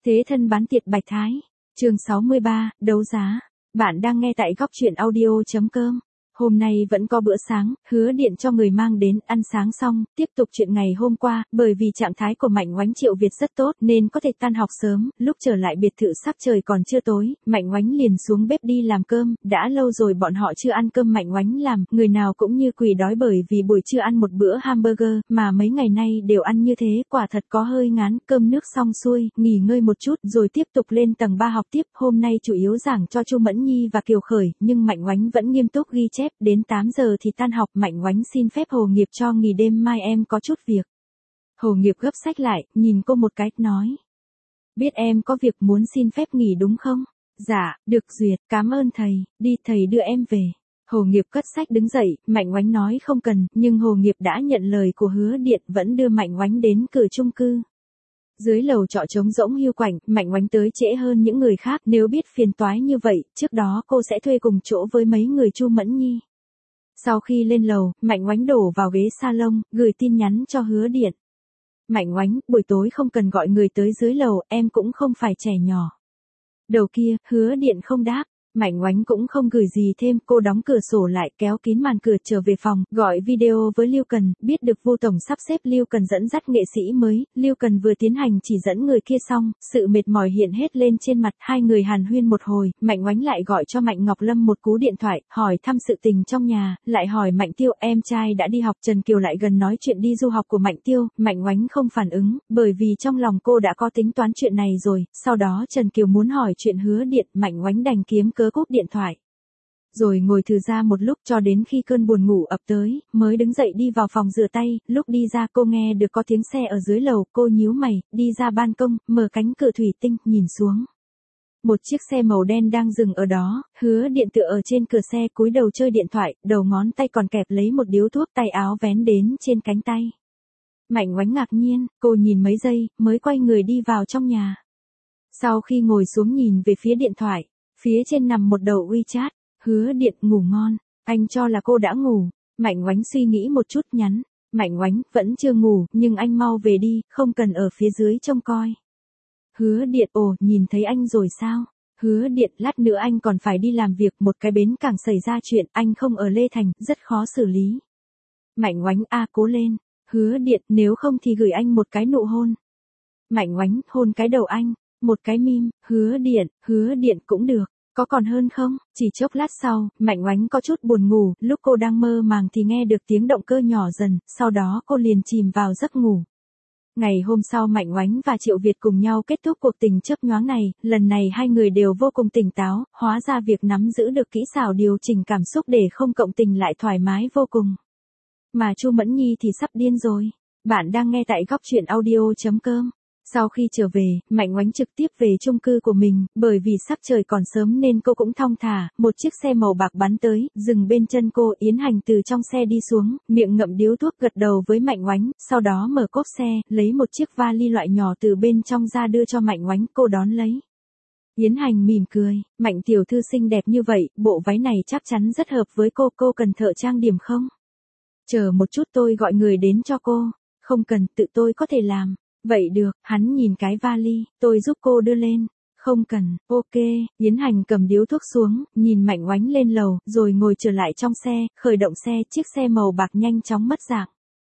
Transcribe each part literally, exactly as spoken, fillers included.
Thế thân bán tiệt Bạch Thái. Chương sáu mươi ba, đấu giá. Bạn đang nghe tại góc truyện audio chấm com. Hôm nay vẫn có bữa sáng, Hứa Điện cho người mang đến, ăn sáng xong, tiếp tục chuyện ngày hôm qua, bởi vì trạng thái của Mạnh Oánh Triệu Việt rất tốt nên có thể tan học sớm, lúc trở lại biệt thự sắc trời còn chưa tối, Mạnh Oánh liền xuống bếp đi làm cơm, đã lâu rồi bọn họ chưa ăn cơm Mạnh Oánh làm, người nào cũng như quỷ đói bởi vì buổi trưa ăn một bữa hamburger, mà mấy ngày nay đều ăn như thế, quả thật có hơi ngán, cơm nước xong xuôi, nghỉ ngơi một chút rồi tiếp tục lên tầng ba học tiếp, hôm nay chủ yếu giảng cho Chu Mẫn Nhi và Kiều Khởi, nhưng Mạnh Oánh vẫn nghiêm túc ghi chép. Đến tám giờ thì tan học, Mạnh Oánh xin phép Hồ Nghiệp cho nghỉ đêm, mai em có chút việc. Hồ Nghiệp gấp sách lại, nhìn cô một cái, nói. Biết em có việc muốn xin phép nghỉ đúng không? Dạ, được duyệt, cảm ơn thầy, đi thầy đưa em về. Hồ Nghiệp cất sách đứng dậy, Mạnh Oánh nói không cần, nhưng Hồ Nghiệp đã nhận lời của Hứa Điện, vẫn đưa Mạnh Oánh đến cửa chung cư. Dưới lầu trọ trống rỗng hiu quạnh, Mạnh Oánh tới trễ hơn những người khác, nếu biết phiền toái như vậy, trước đó cô sẽ thuê cùng chỗ với mấy người Chu Mẫn Nhi. Sau khi lên lầu, Mạnh Oánh đổ vào ghế salon, gửi tin nhắn cho Hứa Điện. Mạnh Oánh, buổi tối không cần gọi người tới dưới lầu, em cũng không phải trẻ nhỏ. Đầu kia, Hứa Điện không đáp. Mạnh Oánh cũng không gửi gì thêm, cô đóng cửa sổ lại, kéo kín màn cửa trở về phòng, gọi video với Lưu Cần, biết được Vu tổng sắp xếp Lưu Cần dẫn dắt nghệ sĩ mới, Lưu Cần vừa tiến hành chỉ dẫn người kia xong, sự mệt mỏi hiện hết lên trên mặt, hai người hàn huyên một hồi, Mạnh Oánh lại gọi cho Mạnh Ngọc Lâm một cú điện thoại, hỏi thăm sự tình trong nhà, lại hỏi Mạnh Tiêu, em trai đã đi học, Trần Kiều lại gần nói chuyện đi du học của Mạnh Tiêu, Mạnh Oánh không phản ứng, bởi vì trong lòng cô đã có tính toán chuyện này rồi, sau đó Trần Kiều muốn hỏi chuyện Hứa Điện, Mạnh Oánh đành kiếm cớ cúp điện thoại. Rồi ngồi thử ra một lúc cho đến khi cơn buồn ngủ ập tới, mới đứng dậy đi vào phòng rửa tay, lúc đi ra cô nghe được có tiếng xe ở dưới lầu, cô nhíu mày, đi ra ban công, mở cánh cửa thủy tinh, nhìn xuống. Một chiếc xe màu đen đang dừng ở đó, Hứa Điện tựa ở trên cửa xe cúi đầu chơi điện thoại, đầu ngón tay còn kẹp lấy một điếu thuốc, tay áo vén đến trên cánh tay. Mạnh Oánh ngạc nhiên, cô nhìn mấy giây, mới quay người đi vào trong nhà. Sau khi ngồi xuống nhìn về phía điện thoại, phía trên nằm một đầu WeChat, Hứa Điện ngủ ngon, anh cho là cô đã ngủ, Mạnh Oánh suy nghĩ một chút nhắn, Mạnh Oánh, vẫn chưa ngủ, nhưng anh mau về đi, không cần ở phía dưới trông coi. Hứa Điện, ồ, nhìn thấy anh rồi sao? Hứa Điện, lát nữa anh còn phải đi làm việc, một cái bến cảng xảy ra chuyện, anh không ở Lê Thành, rất khó xử lý. Mạnh Oánh, a cố lên, Hứa Điện, nếu không thì gửi anh một cái nụ hôn. Mạnh Oánh, hôn cái đầu anh. Một cái mím, Hứa Điện, Hứa Điện cũng được, có còn hơn không? Chỉ chốc lát sau, Mạnh Oánh có chút buồn ngủ, lúc cô đang mơ màng thì nghe được tiếng động cơ nhỏ dần, sau đó cô liền chìm vào giấc ngủ. Ngày hôm sau Mạnh Oánh và Triệu Việt cùng nhau kết thúc cuộc tình chớp nhoáng này, lần này hai người đều vô cùng tỉnh táo, hóa ra việc nắm giữ được kỹ xảo điều chỉnh cảm xúc để không cộng tình lại thoải mái vô cùng. Mà Chu Mẫn Nhi thì sắp điên rồi. Bạn đang nghe tại góc truyện audio chấm com. Sau khi trở về, Mạnh Oánh trực tiếp về chung cư của mình, bởi vì sắc trời còn sớm nên cô cũng thong thả, một chiếc xe màu bạc bắn tới, dừng bên chân cô, Yến Hành từ trong xe đi xuống, miệng ngậm điếu thuốc gật đầu với Mạnh Oánh, sau đó mở cốp xe, lấy một chiếc vali loại nhỏ từ bên trong ra đưa cho Mạnh Oánh, cô đón lấy. Yến Hành mỉm cười, Mạnh tiểu thư xinh đẹp như vậy, bộ váy này chắc chắn rất hợp với cô, cô cần thợ trang điểm không? Chờ một chút tôi gọi người đến cho cô, không cần, tự tôi có thể làm. Vậy được, hắn nhìn cái vali, tôi giúp cô đưa lên. Không cần, ok, Yến Hành cầm điếu thuốc xuống, nhìn Mạnh Oánh lên lầu, rồi ngồi trở lại trong xe, khởi động xe, chiếc xe màu bạc nhanh chóng mất dạng.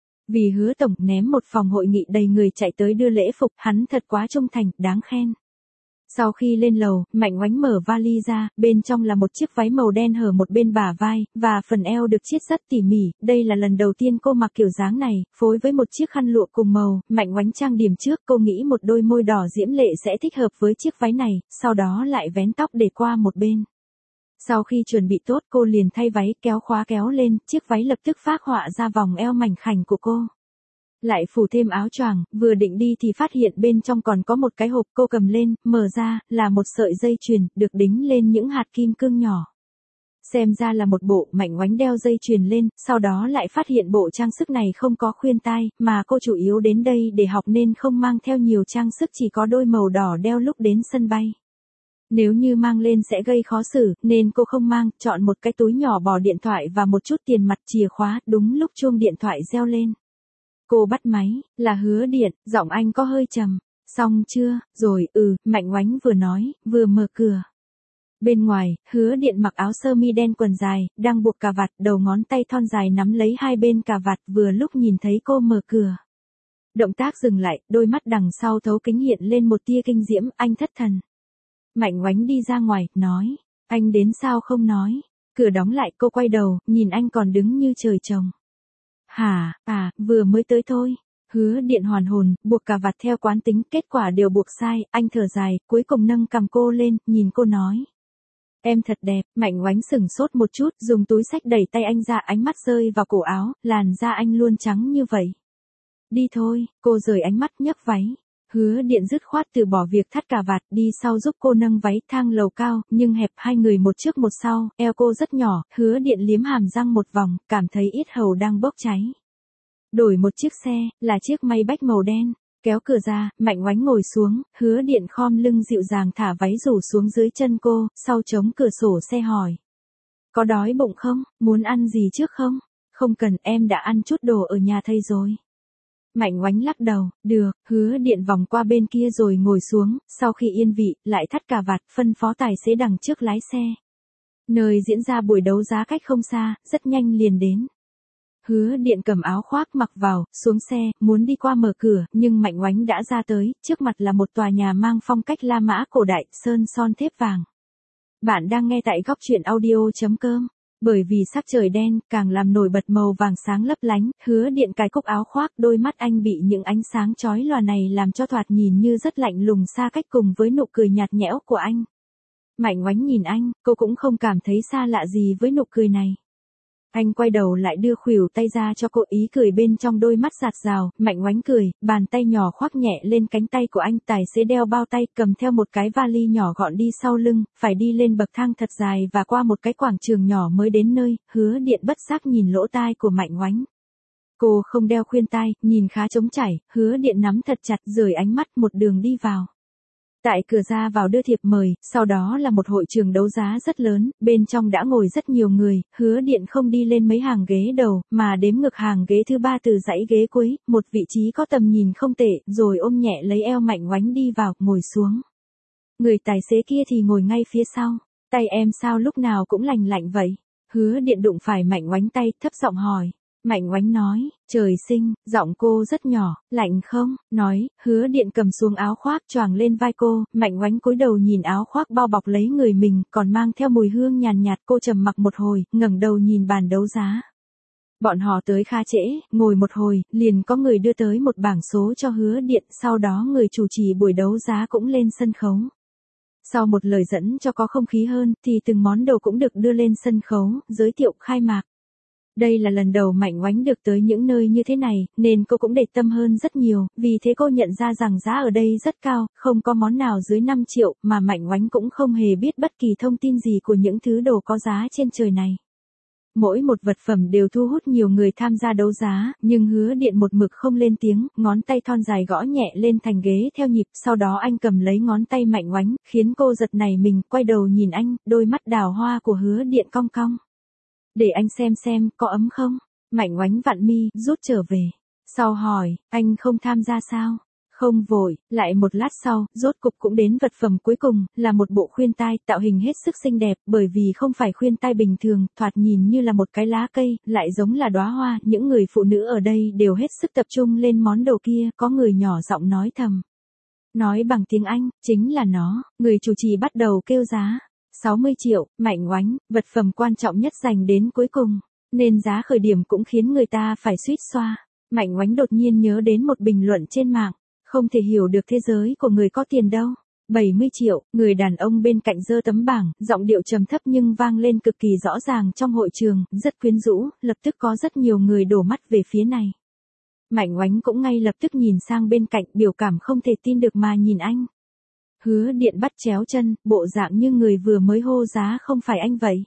Vì Hứa tổng ném một phòng hội nghị đầy người chạy tới đưa lễ phục, hắn thật quá trung thành, đáng khen. Sau khi lên lầu, Mạnh Oánh mở vali ra, bên trong là một chiếc váy màu đen hở một bên bả vai, và phần eo được chiết rất tỉ mỉ, đây là lần đầu tiên cô mặc kiểu dáng này, phối với một chiếc khăn lụa cùng màu, Mạnh Oánh trang điểm trước, cô nghĩ một đôi môi đỏ diễm lệ sẽ thích hợp với chiếc váy này, sau đó lại vén tóc để qua một bên. Sau khi chuẩn bị tốt cô liền thay váy, kéo khóa kéo lên, chiếc váy lập tức phác họa ra vòng eo mảnh khảnh của cô. Lại phủ thêm áo choàng, vừa định đi thì phát hiện bên trong còn có một cái hộp, cô cầm lên, mở ra, là một sợi dây chuyền, được đính lên những hạt kim cương nhỏ. Xem ra là một bộ, Mạnh Oánh đeo dây chuyền lên, sau đó lại phát hiện bộ trang sức này không có khuyên tai, mà cô chủ yếu đến đây để học nên không mang theo nhiều trang sức, chỉ có đôi màu đỏ đeo lúc đến sân bay. Nếu như mang lên sẽ gây khó xử, nên cô không mang, chọn một cái túi nhỏ bỏ điện thoại và một chút tiền mặt, chìa khóa, đúng lúc chuông điện thoại reo lên. Cô bắt máy, là Hứa Điện, giọng anh có hơi trầm. Xong chưa, rồi, ừ, Mạnh Oánh vừa nói, vừa mở cửa. Bên ngoài, Hứa Điện mặc áo sơ mi đen quần dài, đang buộc cà vạt, đầu ngón tay thon dài nắm lấy hai bên cà vạt vừa lúc nhìn thấy cô mở cửa. Động tác dừng lại, đôi mắt đằng sau thấu kính hiện lên một tia kinh diễm, anh thất thần. Mạnh Oánh đi ra ngoài, nói, anh đến sao không nói. Cửa đóng lại, cô quay đầu, nhìn anh còn đứng như trời trồng. Hả, à, vừa mới tới thôi. Hứa Điện hoàn hồn, buộc cà vạt theo quán tính, kết quả đều buộc sai, anh thở dài, cuối cùng nâng cằm cô lên, nhìn cô nói. Em thật đẹp. Mạnh Oánh sửng sốt một chút, dùng túi xách đẩy tay anh ra, ánh mắt rơi vào cổ áo, làn da anh luôn trắng như vậy. Đi thôi, cô rời ánh mắt nhấc váy. Hứa Điện dứt khoát từ bỏ việc thắt cà vạt, đi sau giúp cô nâng váy, thang lầu cao, nhưng hẹp, hai người một trước một sau, eo cô rất nhỏ, Hứa Điện liếm hàm răng một vòng, cảm thấy yết hầu đang bốc cháy. Đổi một chiếc xe, là chiếc Maybach màu đen. Kéo cửa ra, Mạnh Oánh ngồi xuống, Hứa Điện khom lưng dịu dàng thả váy rủ xuống dưới chân cô, sau chống cửa sổ xe hỏi. Có đói bụng không, muốn ăn gì trước không? Không cần, em đã ăn chút đồ ở nhà thầy rồi. Mạnh Oánh lắc đầu, được. Hứa Điện vòng qua bên kia rồi ngồi xuống, sau khi yên vị, lại thắt cà vạt, phân phó tài xế đằng trước lái xe. Nơi diễn ra buổi đấu giá cách không xa, rất nhanh liền đến. Hứa Điện cầm áo khoác mặc vào, xuống xe, muốn đi qua mở cửa, nhưng Mạnh Oánh đã ra tới, trước mặt là một tòa nhà mang phong cách La Mã cổ đại, sơn son thép vàng. Bạn đang nghe tại góc truyện audio chấm com. Bởi vì sắc trời đen, càng làm nổi bật màu vàng sáng lấp lánh, Hứa Điện cài cúc áo khoác, đôi mắt anh bị những ánh sáng chói lòa này làm cho thoạt nhìn như rất lạnh lùng xa cách cùng với nụ cười nhạt nhẽo của anh. Mạnh Oánh nhìn anh, cô cũng không cảm thấy xa lạ gì với nụ cười này. Anh quay đầu lại đưa khuỷu tay ra cho cô, ý cười bên trong đôi mắt giạt rào. Mạnh Oánh cười, bàn tay nhỏ khoác nhẹ lên cánh tay của anh, tài xế đeo bao tay, cầm theo một cái vali nhỏ gọn đi sau lưng, phải đi lên bậc thang thật dài và qua một cái quảng trường nhỏ mới đến nơi. Hứa Điện bất giác nhìn lỗ tai của Mạnh Oánh. Cô không đeo khuyên tai, nhìn khá trống trải, Hứa Điện nắm thật chặt, rời ánh mắt, một đường đi vào. Tại cửa ra vào đưa thiệp mời, sau đó là một hội trường đấu giá rất lớn, bên trong đã ngồi rất nhiều người. Hứa Điện không đi lên mấy hàng ghế đầu, mà đếm ngược hàng ghế thứ ba từ dãy ghế cuối, một vị trí có tầm nhìn không tệ, rồi ôm nhẹ lấy eo Mạnh Oánh đi vào, ngồi xuống. Người tài xế kia thì ngồi ngay phía sau. Tay em sao lúc nào cũng lành lạnh vậy? Hứa Điện đụng phải Mạnh Oánh tay, thấp giọng hỏi. Mạnh Oánh nói, trời sinh, giọng cô rất nhỏ, lạnh không? Nói, Hứa Điện cầm xuống áo khoác choàng lên vai cô, Mạnh Oánh cúi đầu nhìn áo khoác bao bọc lấy người mình, còn mang theo mùi hương nhàn nhạt, cô trầm mặc một hồi, ngẩng đầu nhìn bàn đấu giá. Bọn họ tới khá trễ, ngồi một hồi, liền có người đưa tới một bảng số cho Hứa Điện, sau đó người chủ trì buổi đấu giá cũng lên sân khấu. Sau một lời dẫn cho có không khí hơn, thì từng món đồ cũng được đưa lên sân khấu, giới thiệu khai mạc. Đây là lần đầu Mạnh Oánh được tới những nơi như thế này, nên cô cũng để tâm hơn rất nhiều, vì thế cô nhận ra rằng giá ở đây rất cao, không có món nào dưới năm triệu, mà Mạnh Oánh cũng không hề biết bất kỳ thông tin gì của những thứ đồ có giá trên trời này. Mỗi một vật phẩm đều thu hút nhiều người tham gia đấu giá, nhưng Hứa Điện một mực không lên tiếng, ngón tay thon dài gõ nhẹ lên thành ghế theo nhịp, sau đó anh cầm lấy ngón tay Mạnh Oánh, khiến cô giật nảy mình, quay đầu nhìn anh, đôi mắt đào hoa của Hứa Điện cong cong. Để anh xem xem, có ấm không? Mạnh Oánh vặn mi, rút trở về. Sau hỏi, anh không tham gia sao? Không vội, lại một lát sau, rốt cục cũng đến vật phẩm cuối cùng, là một bộ khuyên tai, tạo hình hết sức xinh đẹp, bởi vì không phải khuyên tai bình thường, thoạt nhìn như là một cái lá cây, lại giống là đóa hoa, những người phụ nữ ở đây đều hết sức tập trung lên món đồ kia, có người nhỏ giọng nói thầm. Nói bằng tiếng Anh, chính là nó, người chủ trì bắt đầu kêu giá. sáu mươi triệu, Mạnh Oánh, vật phẩm quan trọng nhất dành đến cuối cùng, nên giá khởi điểm cũng khiến người ta phải suýt xoa. Mạnh Oánh đột nhiên nhớ đến một bình luận trên mạng, không thể hiểu được thế giới của người có tiền đâu. bảy mươi triệu, người đàn ông bên cạnh giơ tấm bảng, giọng điệu trầm thấp nhưng vang lên cực kỳ rõ ràng trong hội trường, rất quyến rũ, lập tức có rất nhiều người đổ mắt về phía này. Mạnh Oánh cũng ngay lập tức nhìn sang bên cạnh, biểu cảm không thể tin được mà nhìn anh. Hứa Điện bắt chéo chân, bộ dạng như người vừa mới hô giá không phải anh vậy.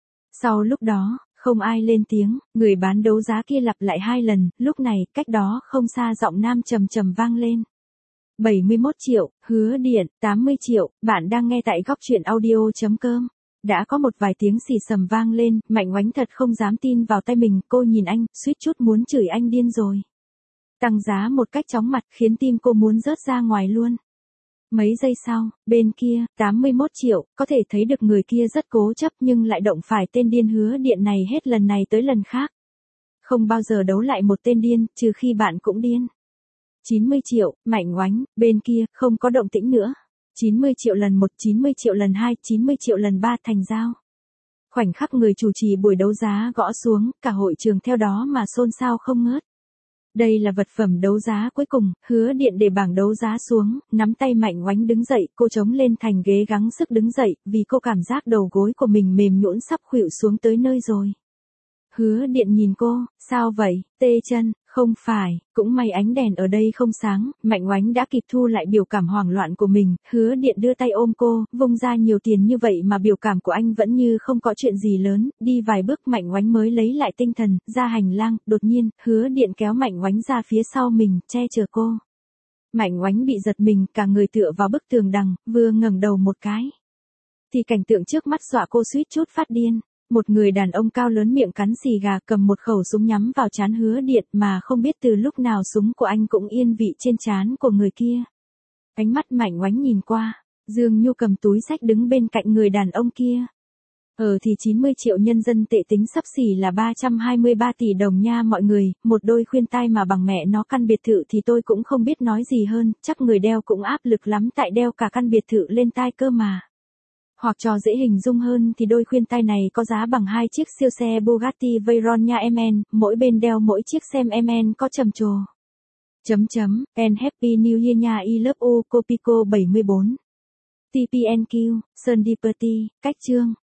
Sau lúc đó, không ai lên tiếng, người bán đấu giá kia lặp lại hai lần, lúc này, cách đó không xa giọng nam trầm trầm vang lên. bảy mươi mốt triệu, Hứa Điện, tám mươi triệu, bạn đang nghe tại góc truyện audio chấm com. Đã có một vài tiếng xì xầm vang lên, Mạnh Oánh thật không dám tin vào tay mình, cô nhìn anh, suýt chút muốn chửi anh điên rồi. Tăng giá một cách chóng mặt khiến tim cô muốn rớt ra ngoài luôn. Mấy giây sau, bên kia, tám mươi mốt triệu, có thể thấy được người kia rất cố chấp nhưng lại động phải tên điên Hứa Điện này hết lần này tới lần khác. Không bao giờ đấu lại một tên điên, trừ khi bạn cũng điên. chín mươi triệu, Mạnh Oánh, bên kia, không có động tĩnh nữa. chín mươi triệu lần một, chín mươi triệu lần hai, chín mươi triệu lần ba thành giao. Khoảnh khắc người chủ trì buổi đấu giá gõ xuống, cả hội trường theo đó mà xôn xao không ngớt. Đây là vật phẩm đấu giá cuối cùng, Hứa Điện để bảng đấu giá xuống, nắm tay Mạnh Oánh đứng dậy, cô chống lên thành ghế gắng sức đứng dậy, vì cô cảm giác đầu gối của mình mềm nhũn sắp khuỵu xuống tới nơi rồi. Hứa Điện nhìn cô, sao vậy, tê chân, không phải, cũng may ánh đèn ở đây không sáng, Mạnh Oánh đã kịp thu lại biểu cảm hoảng loạn của mình, Hứa Điện đưa tay ôm cô, vung ra nhiều tiền như vậy mà biểu cảm của anh vẫn như không có chuyện gì lớn, đi vài bước Mạnh Oánh mới lấy lại tinh thần, ra hành lang, đột nhiên, Hứa Điện kéo Mạnh Oánh ra phía sau mình, che chở cô. Mạnh Oánh bị giật mình, cả người tựa vào bức tường đằng, vừa ngẩng đầu một cái. Thì cảnh tượng trước mắt dọa cô suýt chút phát điên. Một người đàn ông cao lớn miệng cắn xì gà cầm một khẩu súng nhắm vào trán Hứa Điện mà không biết từ lúc nào súng của anh cũng yên vị trên trán của người kia. Ánh mắt Mạnh Oánh nhìn qua, Dương Nhu cầm túi xách đứng bên cạnh người đàn ông kia. Ờ thì chín mươi triệu nhân dân tệ tính sắp xỉ là ba trăm hai mươi ba tỷ đồng nha mọi người, một đôi khuyên tai mà bằng mẹ nó căn biệt thự thì tôi cũng không biết nói gì hơn, chắc người đeo cũng áp lực lắm tại đeo cả căn biệt thự lên tai cơ mà. Hoặc cho dễ hình dung hơn thì đôi khuyên tai này có giá bằng hai chiếc siêu xe Bugatti Veyron nha em en, mỗi bên đeo mỗi chiếc xem em en có trầm trồ. Chấm chấm, and Happy New Year nha I love you Copico bảy mươi bốn. tê pê en quy, Sơn Đi Party, cách chương.